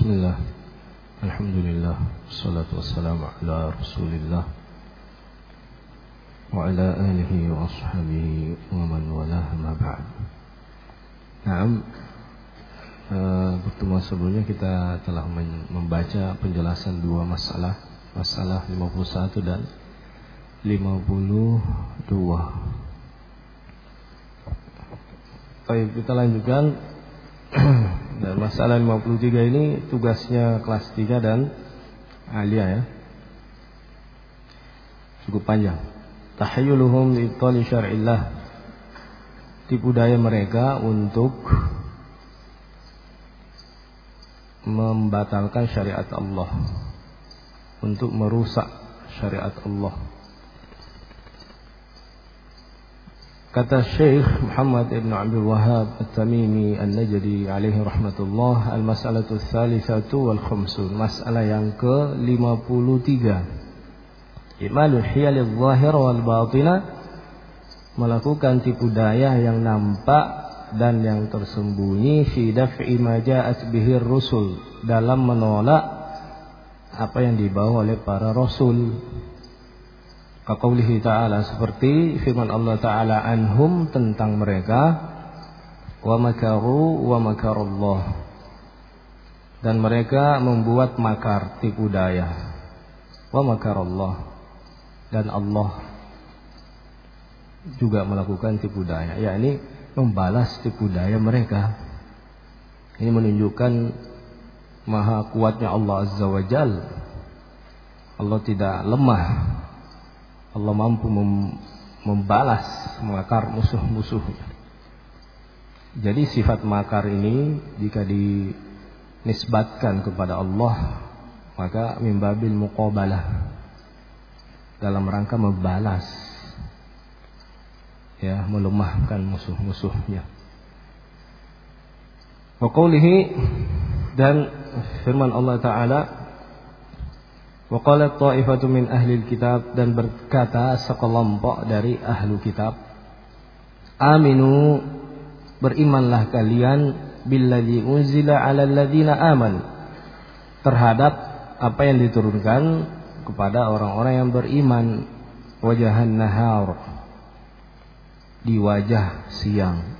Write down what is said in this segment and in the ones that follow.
Bismillah. Alhamdulillah. Wassalatu wassalamu ala Rasulillah wa ala alihi wa ashabihi wa man walah ma ba'd. Naam. Pertemuan sebelumnya kita telah membaca penjelasan dua masalah 51 dan 52. Baik, kita lanjutkan. Dan masalah 53 ini tugasnya kelas 3 dan aliyah ya. Cukup panjang. Tahayyuluhum li ibtali syar'illah. Tipu daya mereka untuk membatalkan syariat Allah, untuk merusak syariat Allah. Kata Syekh Muhammad ibn Abdul Wahhab At-Tamimi An-Najdi alaihi rahmatullah, al-mas'alatu ats-tsalitsatu wal khamsun, masalah yang ke-53. Imalul hiyalidh dhahira wal batina, melakukan tipu daya yang nampak dan yang tersembunyi, fi daf'i ma ja'at bihi rusul, dalam menolak apa yang dibawa oleh para rasul. Kaqaulihi ta'ala, seperti firman Allah ta'ala anhum, tentang mereka, wa makaru wa makarullah, dan mereka membuat makar, tipu daya, wa makarullah, dan Allah juga melakukan tipu daya, yakni membalas tipu daya mereka. Ini menunjukkan maha kuatnya Allah Azza wa Jal. Allah tidak lemah. Allah mampu membalas makar musuh-musuhnya. Jadi sifat makar ini jika dinisbatkan kepada Allah, maka mimbabil muqabalah, dalam rangka membalas, ya, melemahkan musuh-musuhnya. Wa qawlihi, dan firman Allah Ta'ala, wa qalat ta'ifatu min ahli kitab, dan berkata sekelompok dari ahlu kitab, aminu, berimanlah kalian, billadzi unzila 'alal ladzina amanu, terhadap apa yang diturunkan kepada orang-orang yang beriman, wajahan nahar, di wajah siang.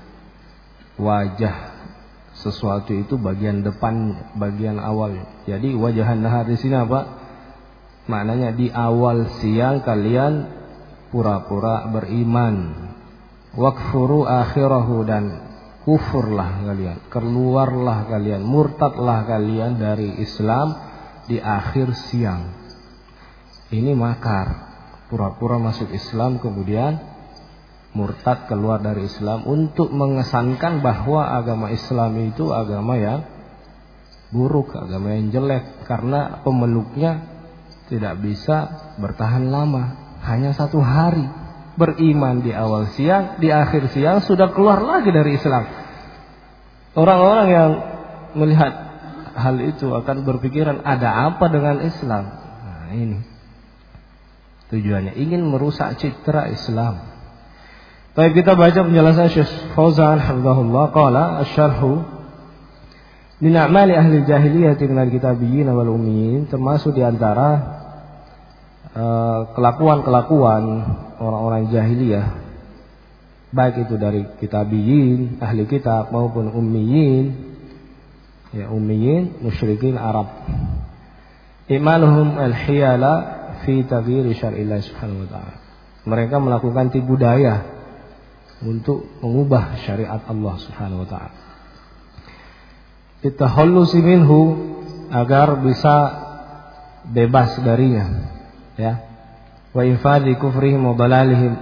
Wajah sesuatu itu bagian depan, bagian awal. Jadi wajahan nahar di sini apa? Maknanya di awal siang kalian pura-pura beriman. Wakfuru akhirahu, dan kufurlah kalian, keluarlah kalian, murtadlah kalian dari Islam di akhir siang. Ini makar, pura-pura masuk Islam kemudian murtad, keluar dari Islam, untuk mengesankan bahwa agama Islam itu agama yang buruk, agama yang jelek, karena pemeluknya tidak bisa bertahan lama, hanya 1 hari beriman di awal siang, di akhir siang sudah keluar lagi dari Islam. Orang-orang yang melihat hal itu akan berpikiran, ada apa dengan Islam? Nah, ini tujuannya, ingin merusak citra Islam. Baik, kita baca penjelasan Syekh Fauzan hafizahullah. Qala asy-syarhu min a'mali ahli jahiliyah minal kitabiyyin wal ummiyin, termasuk di antara kelakuan-kelakuan orang-orang jahiliyah, baik itu dari kitabiyin, ahli kitab, maupun ummiyin, ya, ummiyin musyrikin Arab. Imaluhum al-hiyala fi taghyir syar'illah subhanahu wa ta'ala, mereka melakukan tipu daya untuk mengubah syariat Allah subhanahu wa ta'ala. Itahullusi minhu, agar bisa bebas darinya, ya. Wa infadhi kufrihim wa dalalihim,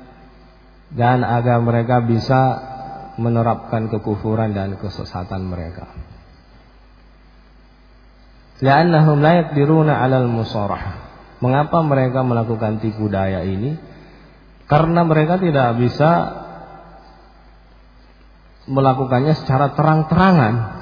dan agar mereka bisa menerapkan kekufuran dan kesesatan mereka. Li'annahum la yaqdiruna 'alal musarahah. Mengapa mereka melakukan tipu daya ini? Karena mereka tidak bisa melakukannya secara terang-terangan.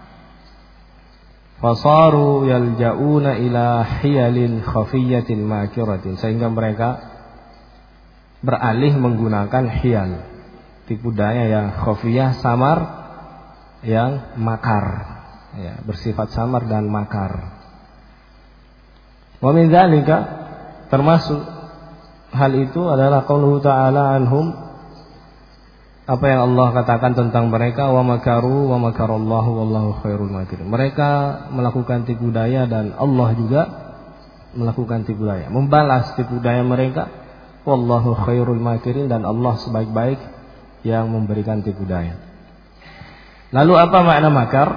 Fasaru yalja'una ila hiyalin khafiyatin makiratin, sehingga mereka beralih menggunakan hiyal, tipu daya yang khafiyah, samar, yang makar. ya, bersifat samar dan makar. Wa min dzalika, termasuk hal itu adalah qauluhu ta'ala anhum, apa yang Allah katakan tentang mereka, wa makaru wa makarallahu wallahu khairul makirin. Mereka melakukan tipu daya dan Allah juga melakukan tipu daya, membalas tipu daya mereka. Wallahu khairul makirin, dan Allah sebaik-baik yang memberikan tipu daya. Lalu apa makna makar?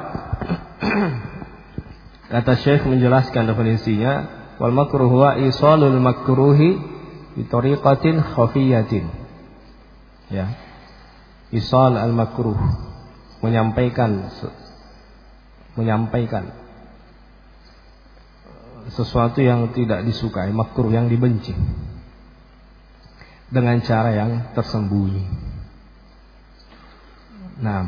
Kata Syekh menjelaskan definisinya, wal makruh huwa isalul makruhi bi tariqatin khafiyatin. Ya. Isal al makruh, menyampaikan sesuatu yang tidak disukai, makruh yang dibenci, dengan cara yang tersembunyi. Nah,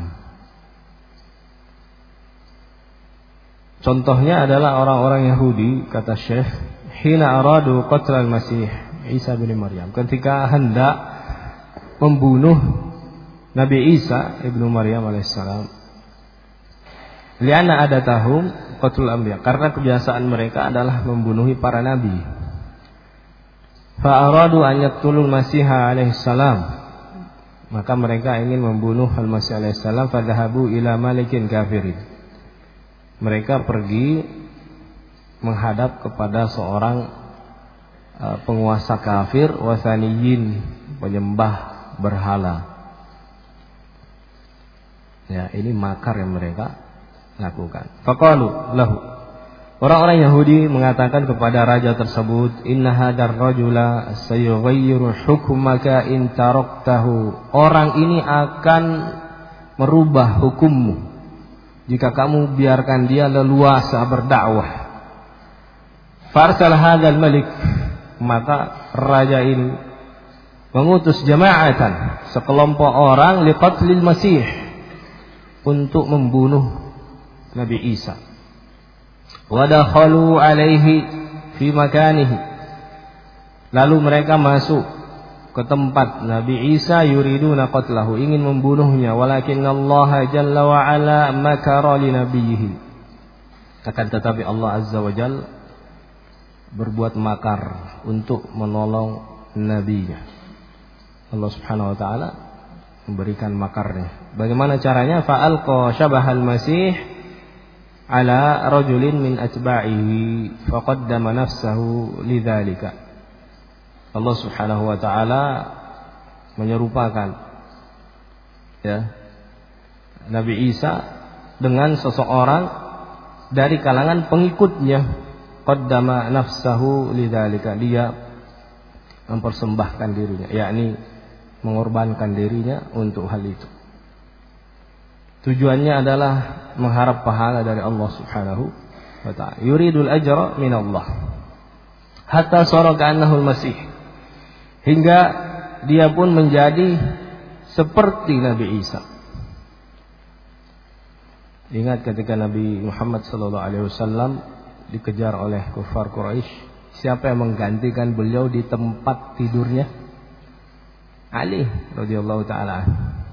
contohnya adalah orang-orang Yahudi, kata Syekh, hina aradu qatlal Masih Isa bin Maryam, ketika hendak membunuh Nabi Isa ibnu Maryam alaihissalam. Lianna adatahum qatlul anbiya, karena kebiasaan mereka adalah membunuhi para nabi. Fa aradu an yaqtulul Masih alaihissalam, maka mereka ingin membunuh Al-Masih alaihissalam. Fadhahabu ila malikin kafirin, mereka pergi menghadap kepada seorang penguasa kafir, wasaniyin, penyembah berhala. Ya, ini makar yang mereka lakukan. Faqalu lahu, orang-orang Yahudi mengatakan kepada raja tersebut, inna hadar rajula sayughayyiru hukmaka in taraktahu, orang ini akan merubah hukummu jika kamu biarkan dia leluasa berdakwah. Farsal hadzal malik, maka raja ini mengutus jama'atan, sekelompok orang, liqatlil Masih, untuk membunuh Nabi Isa. Wa dakhalu alaihi fi makanihi, lalu mereka masuk ke tempat Nabi Isa, yuriduna qatlahu, ingin membunuhnya. Walakin Allah jalla wa ala makara li nabiyhi, akan tetapi Allah azza wa jalla berbuat makar untuk menolong nabinya. Allah subhanahu wa ta'ala memberikan makarnya. Bagaimana caranya? Fa'alqa syabahal Masih ala rajulin min atba'ihi faqaddama nafsahu lidzalika. Allah subhanahu wa ta'ala menyerupakan, ya, Nabi Isa dengan seseorang dari kalangan pengikutnya. Qaddama nafsahu lidzalika, dia mempersembahkan dirinya, yakni mengorbankan dirinya untuk hal itu. Tujuannya adalah mengharap pahala dari Allah subhanahu wa ta'ala. Yuridul ajra min Allah hatta sara ka'annahu al-Masih, hingga dia pun menjadi seperti Nabi Isa. Ingat ketika Nabi Muhammad sallallahu alaihi wasallam dikejar oleh kufar Quraisy, siapa yang menggantikan beliau di tempat tidurnya? Ali radhiyallahu taala.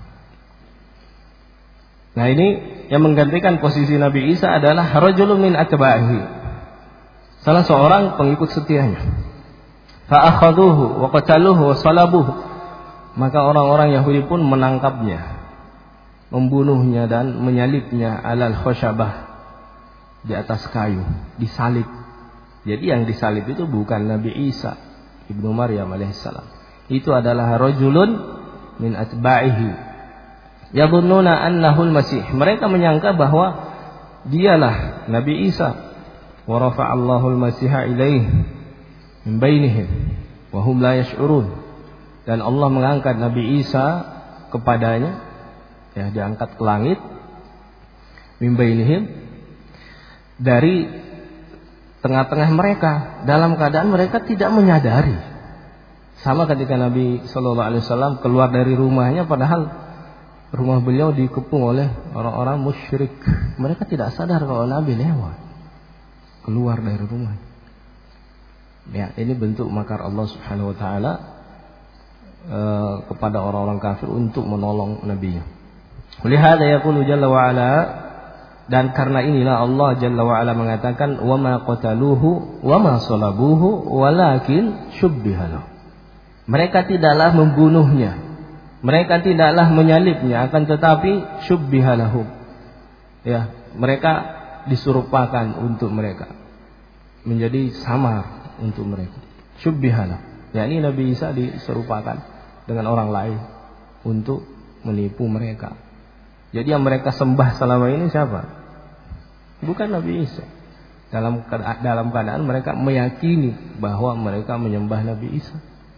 Nah, ini yang menggantikan posisi Nabi Isa adalah rajulun min atba'ihi, salah seorang pengikut setianya. Fa akhaduhu wa qataluhu wa salabuhu, maka orang-orang Yahudi pun menangkapnya, membunuhnya dan menyalibnya alal khasyabah, di atas kayu, disalib. Jadi yang disalib itu bukan Nabi Isa ibnu Maryam alaihissalam, itu adalah rajulun min atba'ihi yadhunnuna annahu al-Masih, mereka menyangka bahwa dialah Nabi Isa. Wa rafa'allahu al-Masiha ilaihi min bainihim wa hum la yash'urun, dan Allah mengangkat Nabi Isa kepadanya, ya, diangkat ke langit, min bainihim, dari tengah-tengah mereka, dalam keadaan mereka tidak menyadari. Sama ketika Nabi sallallahu alaihi wasallam keluar dari rumahnya, padahal rumah beliau dikepung oleh orang-orang musyrik. Mereka tidak sadar kalau Nabi lewat, keluar dari rumah. Ya, ini bentuk makar Allah subhanahu wa ta'ala kepada orang-orang kafir untuk menolong Nabi-Nya. Lihada yaqulu jalla wa ala, Dan karena inilah Allah Jalla wa Ala mengatakan wa ma qataluhu wa ma salabuhu walakin syubbiha lahu. Mereka tidaklah membunuhnya, mereka tidaklah menyalibnya, akan tetapi syubbiha lahu. Ya, mereka diserupakan untuk mereka, menjadi samar untuk mereka. Syubbiha lahu. yakni Nabi Isa diserupakan dengan orang lain untuk menipu mereka. Jadi yang mereka sembah selama ini siapa? Bukan Nabi Isa. Dalam keadaan mereka meyakini bahwa mereka menyembah Nabi Isa.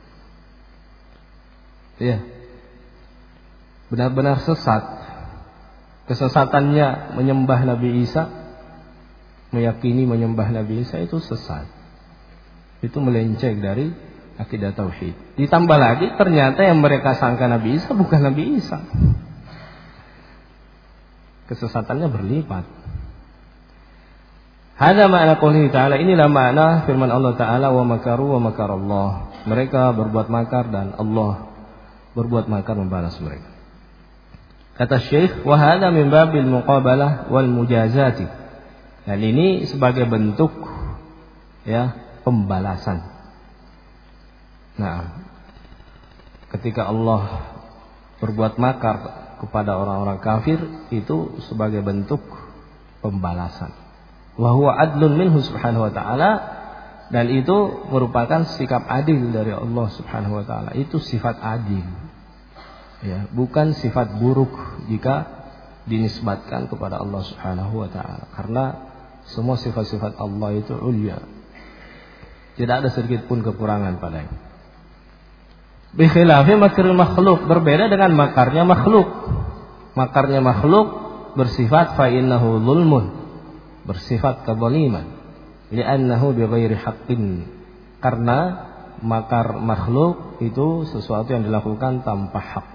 Ya. Benar-benar sesat. Kesesatannya menyembah Nabi Isa, meyakini menyembah Nabi Isa itu sesat. Itu melenceng dari akidah tauhid. Ditambah lagi ternyata yang mereka sangka Nabi Isa bukan Nabi Isa. Kesesatannya berlipat. Hada makna qouli ta'ala, inilah makna firman Allah Ta'ala, wa makaru wa makarallah. Mereka berbuat makar dan Allah berbuat makar membalas mereka. Kata Syekh, wa hada min babil muqabalah wal mujazati. Dan ini sebagai bentuk ya pembalasan. Nah, ketika Allah berbuat makar kepada orang-orang kafir itu sebagai bentuk pembalasan. Wa huwa adlun minhu subhanahu wa ta'ala, dan itu merupakan sikap adil dari Allah subhanahu wa ta'ala. Itu sifat adil. Ya, bukan sifat buruk jika dinisbatkan kepada Allah subhanahu wa ta'ala. Karena semua sifat-sifat Allah itu ulya. Tidak ada sedikit pun kekurangan padanya. Bi khilafi makril makhluk, berbeda dengan makarnya makhluk. Makarnya makhluk bersifat fa innahu zulmun, bersifat kezaliman, li'annahu bighairi haqqin, karena makar makhluk itu sesuatu yang dilakukan tanpa hak.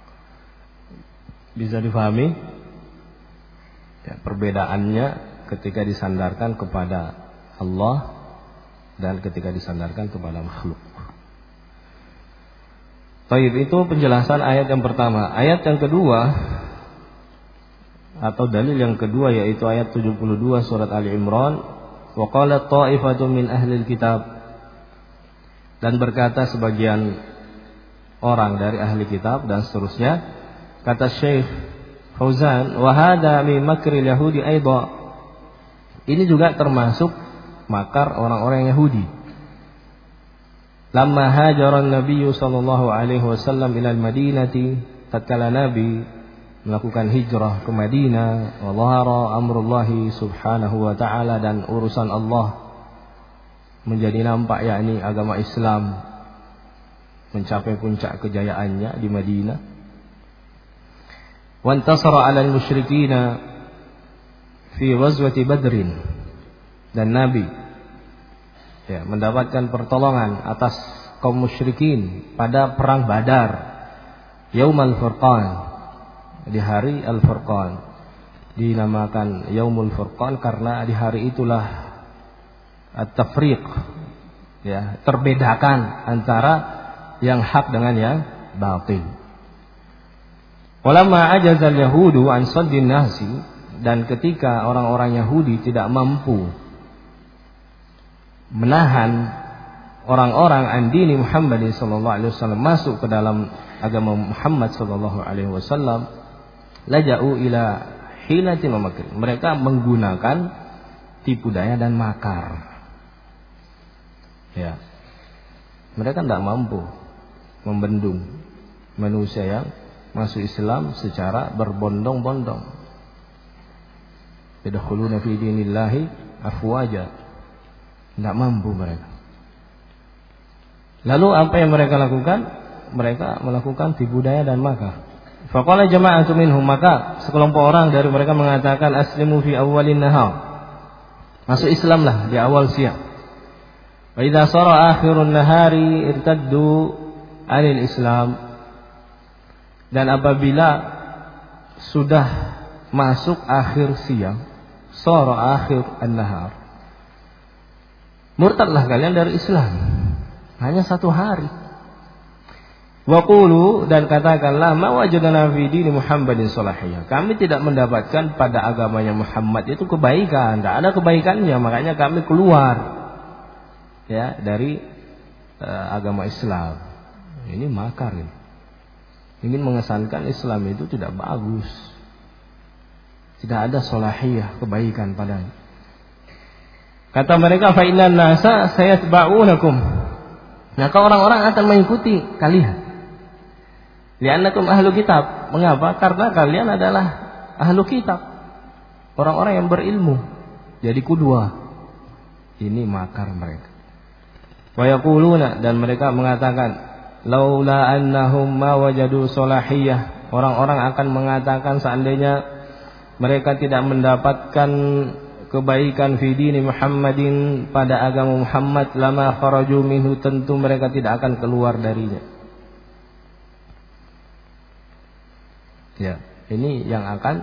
Bisa difahami ya, perbedaannya ketika disandarkan kepada Allah dan ketika disandarkan kepada makhluk. Baik, itu penjelasan ayat yang pertama. Ayat yang kedua atau dalil yang kedua yaitu ayat 72 surat Ali Imran, wa qalat ta'ifatun min ahlil kitab, dan berkata sebagian orang dari ahli kitab, dan seterusnya. Kata Syekh Fauzan, wa hada min makril yahudi aidha, ini juga termasuk makar orang-orang Yahudi. Lamma hajaran Nabi sallallahu alaihi wasallam ila al-Madinati, tatkala Nabi melakukan hijrah ke Madinah, wa dhahara amrullahi subhanahu wa ta'ala, dan urusan Allah menjadi nampak, yakni agama Islam mencapai puncak kejayaannya di Madinah. Wa intasara 'ala al-musyrikin fi ghazwati Badrin, dan Nabi ya mendapatkan pertolongan atas kaum musyrikin pada perang Badar, Yaumal Furqan, di hari Al-Furqan. Dinamakan Yaumul Furqan karena di hari itulah at-tafriq, ya, terbedakan antara yang hak dengan yang batil. Walamma ajazal yahudu an saddin nasi, dan ketika orang-orang Yahudi tidak mampu menahan orang-orang andini Muhammad sallallahu alaihi wasallam masuk ke dalam agama Muhammad sallallahu alaihi wasallam, laja'u ila hinatin wa makr, mereka menggunakan tipu daya dan makar. Ya. Mereka tidak mampu membendung manusia yang masuk Islam secara berbondong-bondong. Yadkhuluna fi dinillahi afwaja. Tidak mampu mereka. Lalu apa yang mereka lakukan? Mereka melakukan tipu daya dan makar. Faqala jama'atu minhum, maka sekelompok orang dari mereka mengatakan, aslimu fi awwalin nahar, masuk Islamlah di awal siang. Wa idza sara akhirun nahari irtaddu 'anil Islam, dan apabila sudah masuk akhir siang, sara akhir an-nahar, murtadlah kalian dari Islam. Hanya satu hari. Wa qulu, dan katakanlah, ma wajadna fi dini Muhammadin salahiyah. Kami tidak mendapatkan pada agamanya Muhammad itu kebaikan, tidak ada kebaikannya, makanya kami keluar ya dari agama Islam. Ini makar ini. Ingin mengesankan Islam itu tidak bagus. Tidak ada salahiyah, kebaikan padanya. Kata mereka, fa innan nasa sayatba'unakum. Maka orang-orang akan mengikuti kalian. Li'annakum ahlu kitab. Mengapa? Karena kalian adalah ahlu kitab, orang-orang yang berilmu. Jadi kedua, ini makar mereka. Wa yaquluna, dan mereka mengatakan, laula annahum ma wajadu salahiyah. Orang-orang akan mengatakan seandainya mereka tidak mendapatkan kebaikan fi dini Muhammadin, pada agama Muhammad, lama kharaju minhu, tentu mereka tidak akan keluar darinya. Ya, ini yang akan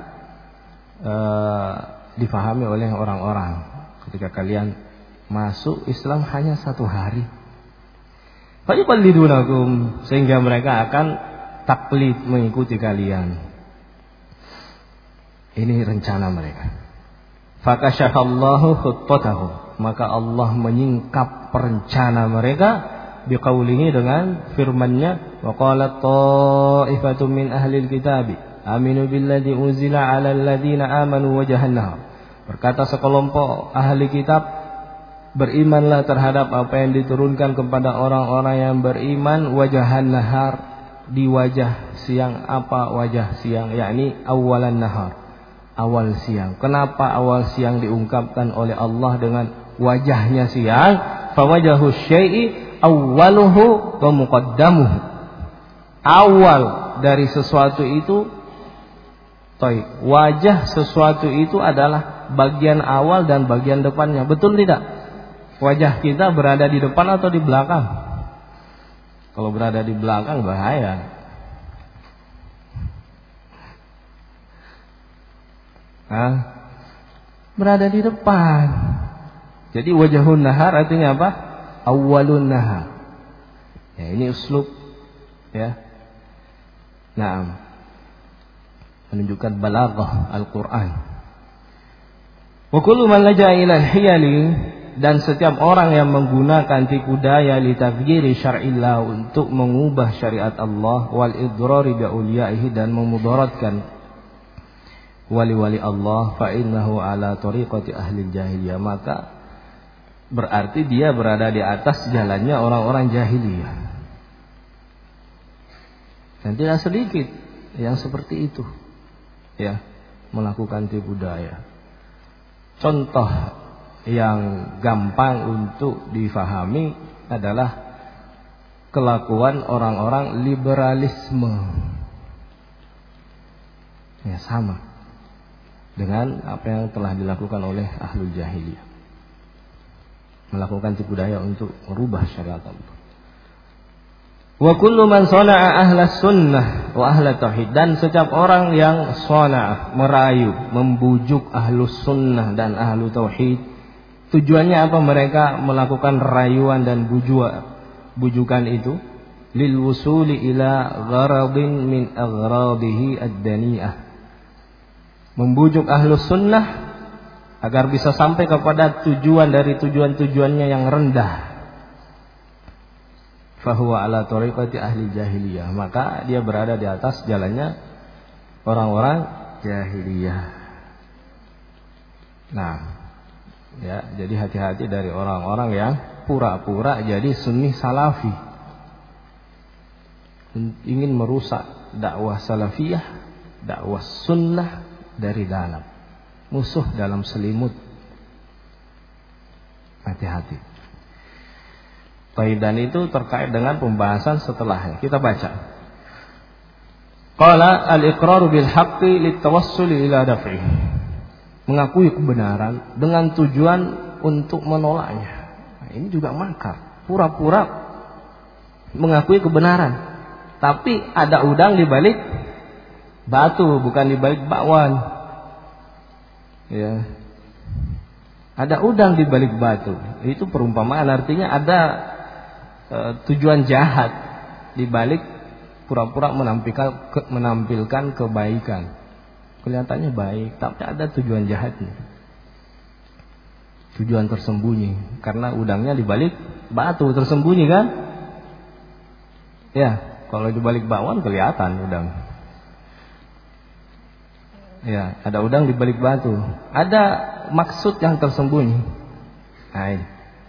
difahami oleh orang-orang ketika kalian masuk Islam hanya 1 hari. Fayuqallidunakum, sehingga mereka akan taklid, mengikuti kalian. Ini rencana mereka. Fakashafallahu khuttatahum, maka Allah menyingkap perencana mereka biqaulihi, dengan firman-Nya, wa qalat ta'ifatun min ahlil kitabi aminu billadzi unzila 'alal ladzina amanu wajhan nahar. Berkata sekelompok ahli kitab, berimanlah terhadap apa yang diturunkan kepada orang-orang yang beriman, wajhan nahar, di wajah siang. Apa wajah siang? Yakni awalan nahar, awal siang. Kenapa awal siang diungkapkan oleh Allah dengan wajahnya siang? Fawajahu syai'i awwaluhu wa muqaddamuhu. Awal dari sesuatu itu, wajah sesuatu itu adalah bagian awal dan bagian depannya. Betul tidak? Wajah kita berada di depan atau di belakang? Kalau berada di belakang bahaya. Berada di depan. Jadi wajahun nahar artinya apa? Awwalun nahar. Ya, ini uslub ya. Naam. Menunjukkan balaghah Al-Qur'an. Wa kullu man laja'a ila al-hiyali, dan setiap orang yang menggunakan tipu daya li taghyiri syar'illah, untuk mengubah syariat Allah, wal idrari bi awliyaihi, dan memudaratkan wali-wali Allah, fa innahu ala tariqati ahli jahiliyah, maka berarti dia berada di atas jalannya orang-orang jahiliyah. Dan tidak sedikit yang seperti itu ya, melakukan tipu daya. Contoh yang gampang untuk difahami adalah kelakuan orang-orang liberalisme. Ya, sama dengan apa yang telah dilakukan oleh ahlul jahiliyah, melakukan tipu daya untuk merubah syariat Allah. Wa kullu man sana'a ahlas sunnah wa ahla tauhid, dan setiap orang yang sana'a, merayu, membujuk ahlus sunnah dan ahlu tauhid. Tujuannya apa mereka melakukan rayuan dan bujukan itu? Lil wusuli ila gharadin min aghradihi ad-dani'ah, membujuk ahlus sunnah agar bisa sampai kepada tujuan dari tujuan-tujuannya yang rendah. Fahuwa ala tariqati ahli jahiliyah, maka dia berada di atas jalannya orang-orang jahiliyah. Nah, ya, jadi hati-hati dari orang-orang yang pura-pura jadi sunni salafi, ingin merusak dakwah salafiyah, dakwah sunnah dari dalam, musuh dalam selimut. Hati-hati. Dan itu terkait dengan pembahasan setelahnya. Kita baca. Qala al-iqraru bil haqqi litawassul ila daf'i. Mengakui kebenaran dengan tujuan untuk menolaknya. Nah, ini juga makar. Pura-pura mengakui kebenaran, tapi ada udang di balik batu, bukan di balik bakwan. Ya. Ada udang di balik batu. Itu perumpamaan, artinya ada tujuan jahat di balik pura-pura menampilkan kebaikan. Kelihatannya baik, tapi ada tujuan jahatnya. Tujuan tersembunyi, karena udangnya di balik batu tersembunyi kan? Ya, kalau di balik bakwan kelihatan udang. Ya, ada udang di balik batu. Ada maksud yang tersembunyi. Hai.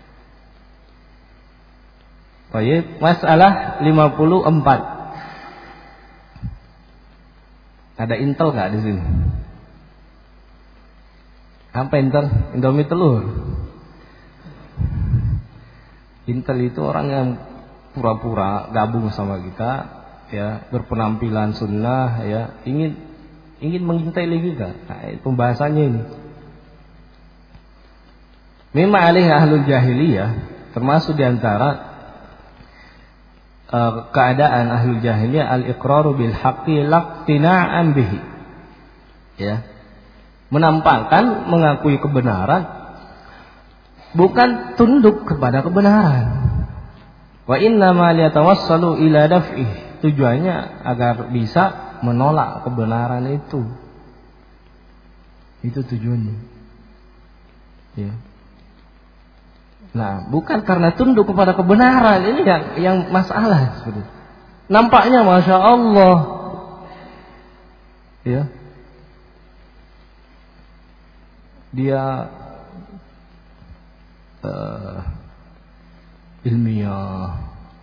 Baik, masalah 54. Ada intel nggak di sini? Apa intel? Indomie telur. Intel itu orang yang pura-pura gabung sama kita, ya, berpenampilan sunnah, ya, ingin menginteli kita. Nah, pembahasannya ini. Mimma alaihi ahlul jahiliyah, termasuk diantara keadaan ahlul jahiliyah al-iqraru bil haqqi laqtina'an bihi. Ya. Menampakkan mengakui kebenaran bukan tunduk kepada kebenaran. Wa inna ma liyatawassalu ila daf'ih. Tujuannya agar bisa menolak kebenaran itu. Itu tujuannya. Ya. Nah, bukan karena tunduk kepada kebenaran, ini yang masalah sebenarnya. Nampaknya Masya Allah, ya, dia ilmiah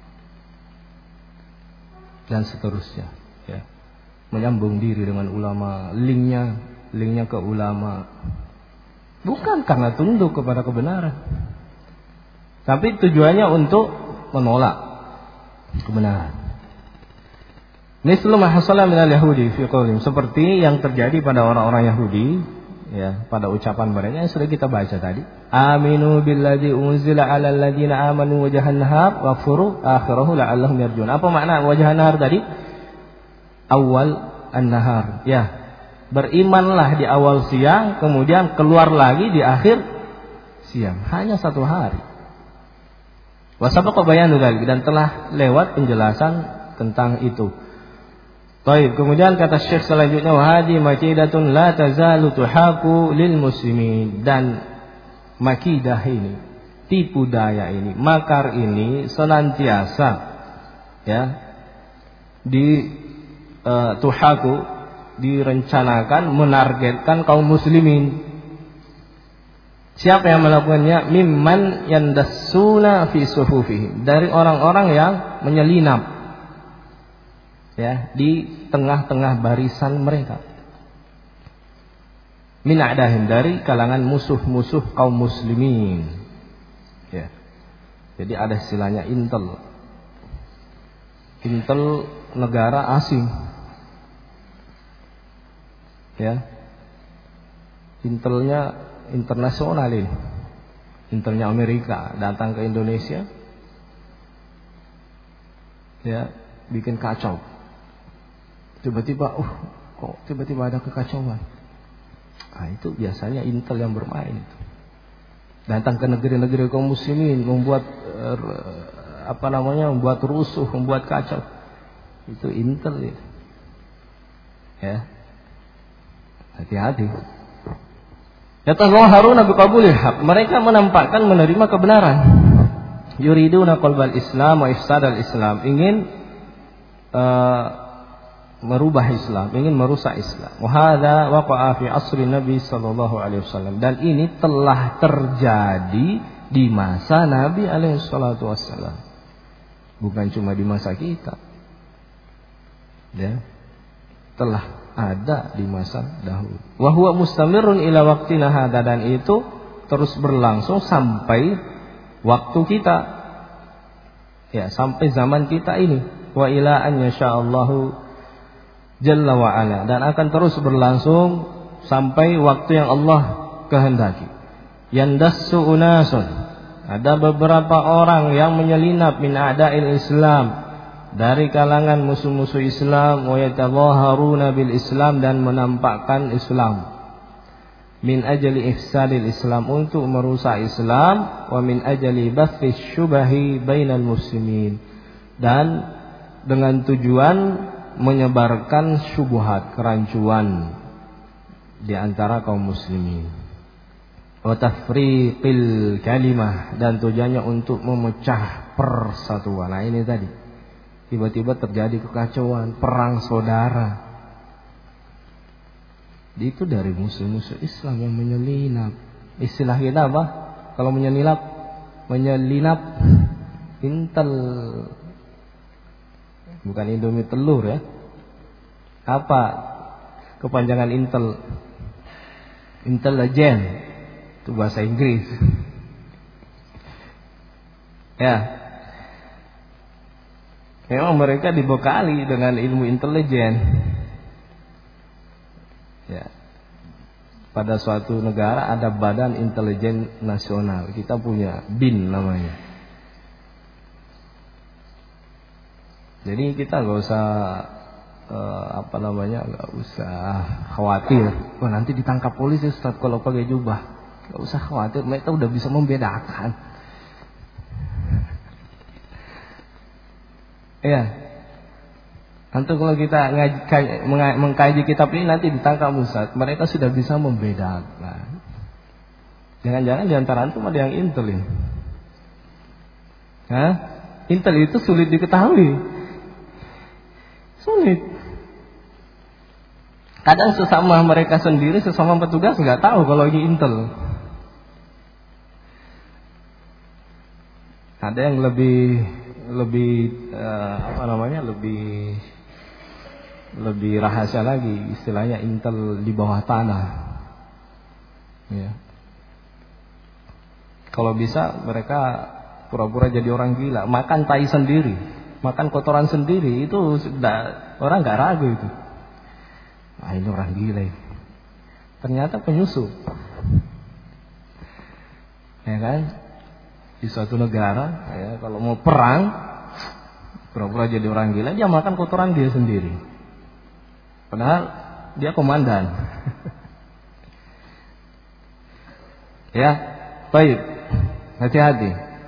dan seterusnya, ya, menyambung diri dengan ulama, linknya ke ulama, bukan karena tunduk kepada kebenaran. Tapi tujuannya untuk menolak kebenaran. Mislu ma hasala minal yahudi fi qaulihim, seperti yang terjadi pada orang-orang Yahudi, ya, pada ucapan mereka yang sudah kita baca tadi. Aminu billadzi unzila 'alal ladzina amanu wajhan nahar wa furu akhirahu la'allahum yarjun. Apa makna wajhan nahar tadi? Awal an-nahar. Ya, berimanlah di awal siang, kemudian keluar lagi di akhir siang. Hanya satu hari. Wasabaqa bayanu dzalik, dan telah lewat penjelasan tentang itu. Baik, kemudian kata Syekh selanjutnya, wa hadi makidatun la tazalu tuhaku lil muslimin, dan makidah ini, tipu daya ini, makar ini senantiasa, ya, tuhaku, direncanakan, menargetkan kaum muslimin. Siapa yang melakukannya? Mimman yandassuna fi sufufihim, dari orang-orang yang menyelinap, ya, di tengah-tengah barisan mereka. Min a'dahim, dari kalangan musuh-musuh kaum muslimin. Ya. Jadi ada istilahnya intel. Intel negara asing. Ya. Intelnya internasional ini. Intelnya Amerika datang ke Indonesia, ya, bikin kacau. Tiba-tiba, kok tiba-tiba ada kekacauan. Nah, itu biasanya Intel yang bermain itu. Datang ke negeri-negeri kaum muslimin, membuat membuat rusuh, membuat kacau. Itu Intel itu. Ya. Hati-hati. Yatazahharuna biqabulil haq, mereka menampakkan menerima kebenaran. Yuriduna qalbal Islam wa ifsadal Islam, ingin merubah Islam, ingin merusak Islam. Wa hadza waqa'a fi asri Nabi sallallahu alaihi wasallam, dan ini telah terjadi di masa Nabi alaihi salatu wasallam. Bukan cuma di masa kita. Ya. Telah ada di masa dahulu. Wa huwa mustamirrun ila waqtina hadza, dan itu terus berlangsung sampai waktu kita. Ya, sampai zaman kita ini. Wa ila an yasha'allahu jalla wa ala, dan akan terus berlangsung sampai waktu yang Allah kehendaki. Yandassu unasun, ada beberapa orang yang menyelinap min a'da'il Islam, dari kalangan musuh-musuh Islam, wa yatadhaharuna bil Islam, dan menampakkan Islam, min ajli ifsadil Islam, untuk merusak Islam, wa min ajli bathis syubahi bainal muslimin, dan dengan tujuan menyebarkan syubhat, kerancuan di antara kaum muslimin. Wa tafriqil kalimah, dan tujuannya untuk memecah persatuan. Nah ini tadi, tiba-tiba terjadi kekacauan, perang saudara. Itu dari musuh-musuh Islam yang menyelinap. Istilah kita apa? Kalau menyelinap intel. Bukan Indomie telur ya. Apa kepanjangan intel? Intelligent. Itu bahasa Inggris. Ya. Memang mereka dibekali dengan ilmu intelijen. Ya. Pada suatu negara ada Badan Intelijen Nasional. Kita punya BIN namanya. Jadi kita nggak usah nggak usah khawatir. Wah nanti ditangkap polisi Ustaz kalau pakai jubah. Nggak usah khawatir, mereka udah bisa membedakan. Ya. Nanti kalau kita mengkaji kitab ini nanti ditangkap Ustaz, mereka sudah bisa membedakan. Jangan-jangan di antara antum ada yang intel ini. Hah? Intel itu sulit diketahui. Sulit. Kadang sesama mereka sendiri, sesama petugas nggak tahu kalau ini intel. Ada yang lebih rahasia lagi, istilahnya intel di bawah tanah. Ya. Kalau bisa mereka pura-pura jadi orang gila, makan tai sendiri, makan kotoran sendiri, itu sudah orang nggak ragu itu. Nah ini orang gila ini. Ternyata penyusup. Ya kan? Di suatu negara, ya, kalau mau perang, pura-pura jadi orang gila, dia makan kotoran dia sendiri. Padahal dia komandan. Ya, baik. Hati-hati.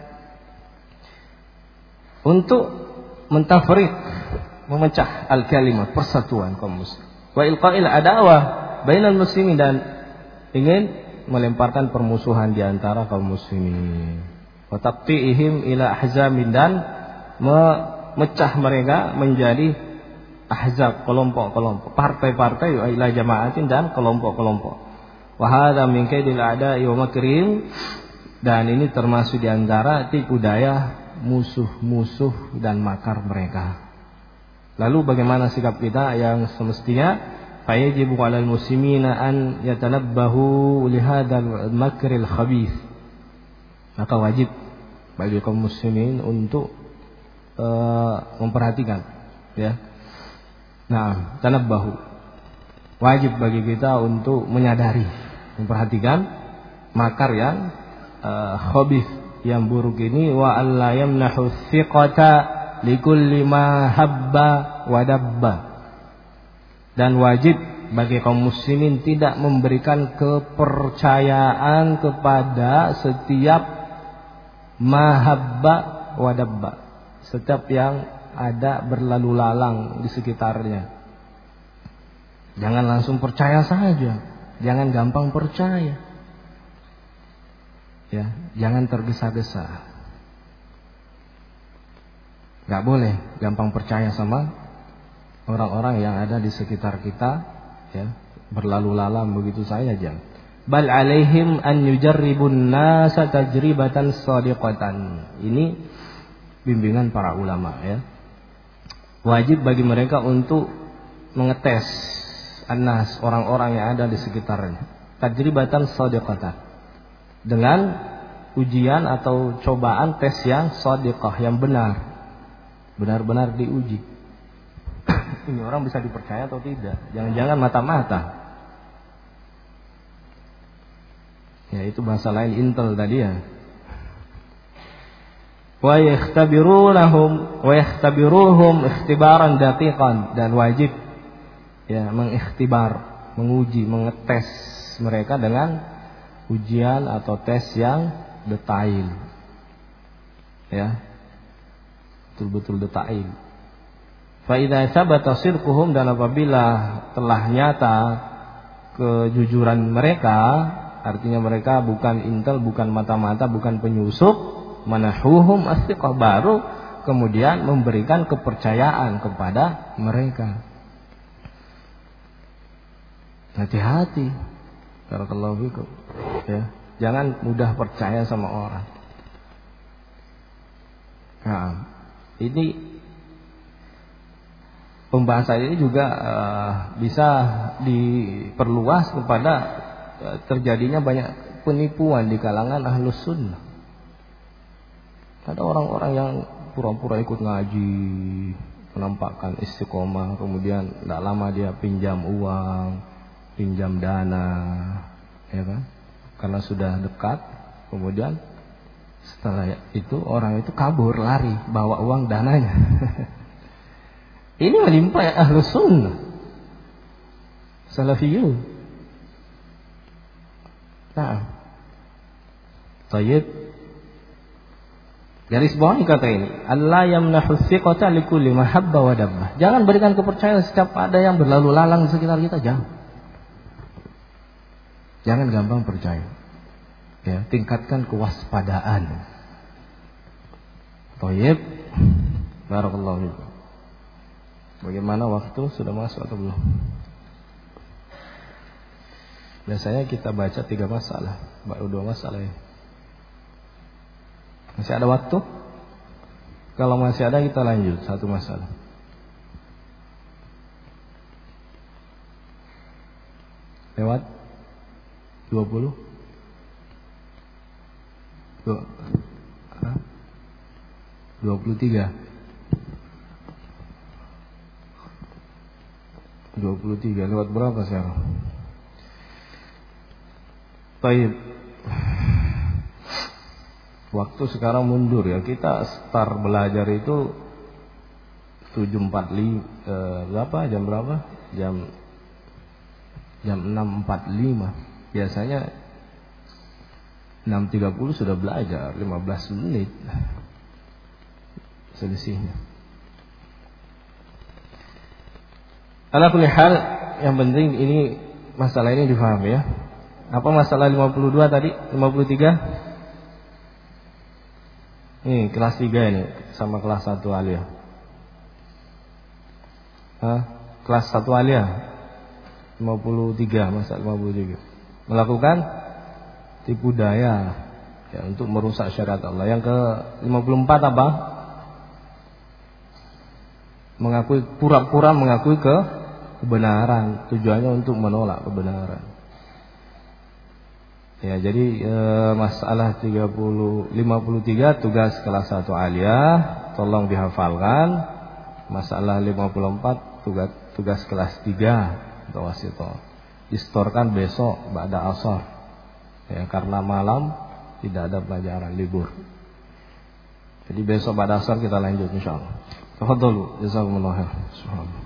Untuk mentafriq, memecah al-kalimah, persatuan kaum muslim. Wa ilqa'il adawah bainal muslimin, dan ingin melemparkan permusuhan di antara kaum muslimin. Wa taqti'ihim ila ahzamin, dan memecah mereka menjadi ahzab, kelompok-kelompok, partai-partai, ila jama'atin, dan kelompok-kelompok. Wa hadza min kaidil a'da'i wa makrim, dan ini termasuk di antara tipu daya musuh-musuh dan makar mereka. Lalu bagaimana sikap kita yang semestinya? Fayajibu 'alal muslimina an yatanabbahu li hadzal makril khabith. Maka wajib bagi kaum muslimin untuk memperhatikan, ya. Nah, tanabbahu. Wajib bagi kita untuk menyadari, memperhatikan makar yang khabith, yang buruk ini. Wa alla yamnahu thiqata likulli ma habba wa dabba. Dan wajib bagi kaum muslimin tidak memberikan kepercayaan kepada setiap mahabba wa dabba, setiap yang ada berlalu lalang di sekitarnya. Jangan langsung percaya saja, jangan gampang percaya. Ya, jangan tergesa-gesa. Gak boleh gampang percaya sama orang-orang yang ada di sekitar kita, ya, berlalu lalang begitu saja. Bal alaihim an yujarribun nasa tajribatan shadiqatan. Ini bimbingan para ulama, ya. Wajib bagi mereka untuk mengetes annas, orang-orang yang ada di sekitarnya, tajribatan shadiqatan, dengan ujian atau cobaan tes yang shadiqah, yang benar-benar diuji. Ini orang bisa dipercaya atau tidak? Jangan-jangan mata-mata. Ya, itu bahasa lain intel tadi, ya. Wa yakhtabiruhum ikhtibaran daqiqan, dan wajib, ya, mengikhtibar, menguji, mengetes mereka dengan ujian atau tes yang detail, ya, betul-betul detail. Fa idza sabata sidquhum, dan apabila telah nyata kejujuran mereka, artinya mereka bukan intel, bukan mata-mata, bukan penyusup, manahuhum as-siqah, baru kemudian memberikan kepercayaan kepada mereka. Hati-hati, barakallahu fikum, ya. Jangan mudah percaya sama orang. Nah, ini pembahasan ini juga bisa diperluas kepada terjadinya banyak penipuan di kalangan ahlus sunnah. Ada orang-orang yang pura-pura ikut ngaji, menampakkan istiqomah, kemudian tidak lama dia pinjam uang, pinjam dana, ya kan? Karena sudah dekat, kemudian setelah itu orang itu kabur, lari, bawa uang dananya. Ini menimpa ahlus sunnah, salafiyun. Nah, tayyib. Garis bawahi kata ini, Allah yamnahu thiqata likulli mahabba wa dabbah. Jangan berikan kepercayaan setiap ada yang berlalu lalang di sekitar kita, jangan gampang percaya. Ya, tingkatkan kewaspadaan. Tayyib. Barakallahu fikum. Bagaimana waktu, sudah masuk atau belum? Biasanya kita baca 3 masalah, baru 2 masalah ya. Masih ada waktu? Kalau masih ada kita lanjut 1 masalah. Lewat 20? 23 lewat berapa sekarang? Baik. Waktu sekarang mundur ya. Kita start belajar itu 7.45 berapa? Jam berapa? Jam 6.45. Biasanya 6.30 sudah belajar, 15 menit selisihnya. Ala kulli hal, yang penting ini masalah ini difahami ya. Apa masalah 52 tadi? 53? Ini kelas 3 ini sama kelas 1 aliyah. Kelas 1 aliyah 53, masalah 53. Melakukan tipu daya ya, untuk merusak syariat Allah. Yang ke 54 apa? Pura-pura mengakui kebenaran, tujuannya untuk menolak kebenaran. Ya, jadi masalah 53 tugas kelas 1 aliyah, tolong dihafalkan. Masalah 54 tugas kelas 3 mutawasithah. Distorkan besok ba'da asar. Ya, karena malam tidak ada pelajaran, libur. Jadi besok pada asar kita lanjut insyaallah. Tafadhalu, jazakumullah khair. Subhanallah.